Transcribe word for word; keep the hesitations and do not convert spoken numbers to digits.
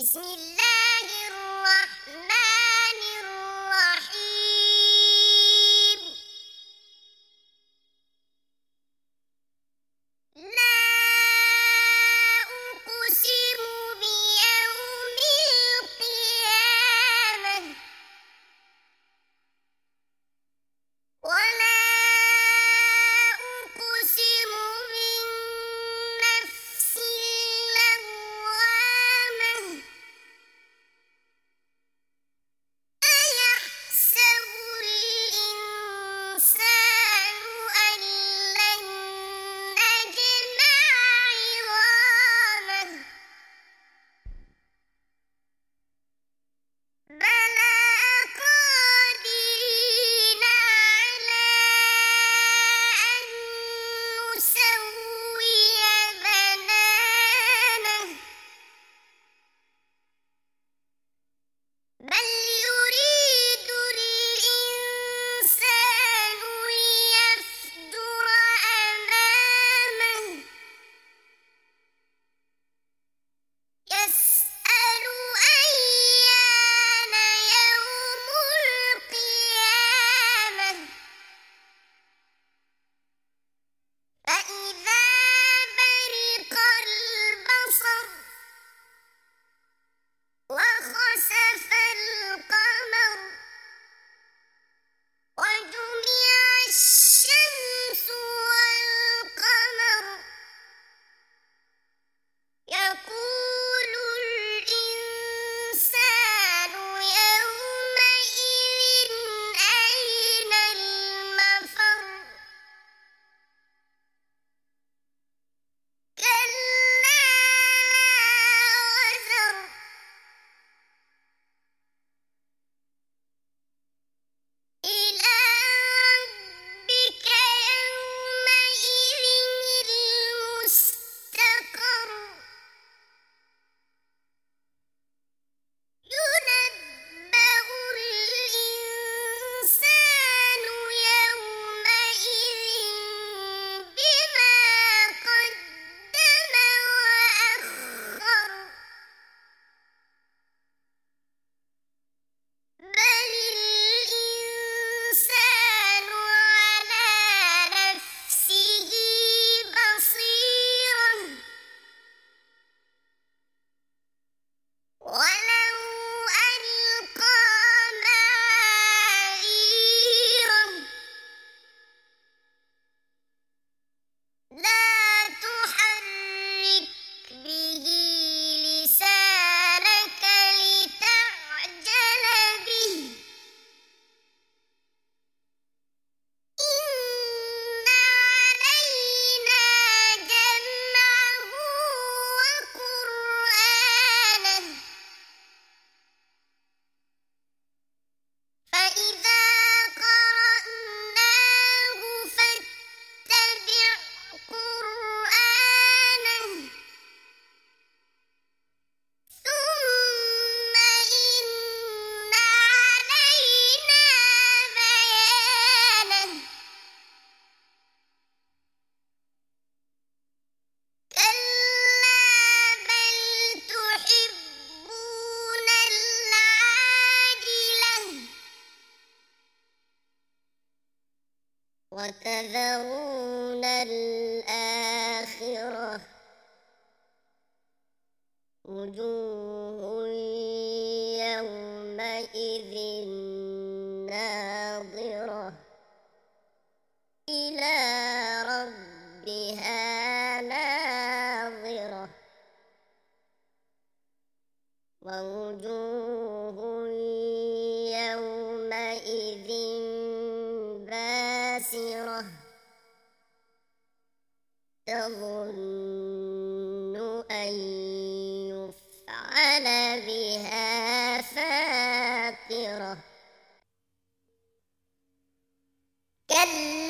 بسم الله الرحمن الرحيم. لا أقسم بيوم القيامة ولا أقسم بالنفس اللوامة. أيحسب الإنسان أن لن نجمع عظامه بلى قادرين على أن نسوي بنانه بل يريد الإنسان ليفجر أمامه يسأل أيان يوم القيامة فإذا برق البصر وخسف القمر وجمع الشمس والقمر يقول الإنسان يومئذ أين المفر كلا لا وزر إلى ربك يومئذ المستقر ينبأ الإنسان يومئذ بما قدم وأخر بل الإنسان على نفسه بصيرة ولو ألقى معاذيره لا تحرك به لسانك لتعجل به إن علينا جمعه وقرآنه فإذا قرأناه فاتبع قرآنه ثم إن علينا بيانه كلا بل تحبون العاجلة وتذرون الآخرة وجوه يومئذ ناظرة إلى ربها ناظرة ووجوه يومئذ باسرة تظن أن يفعل بها فاقرة كلا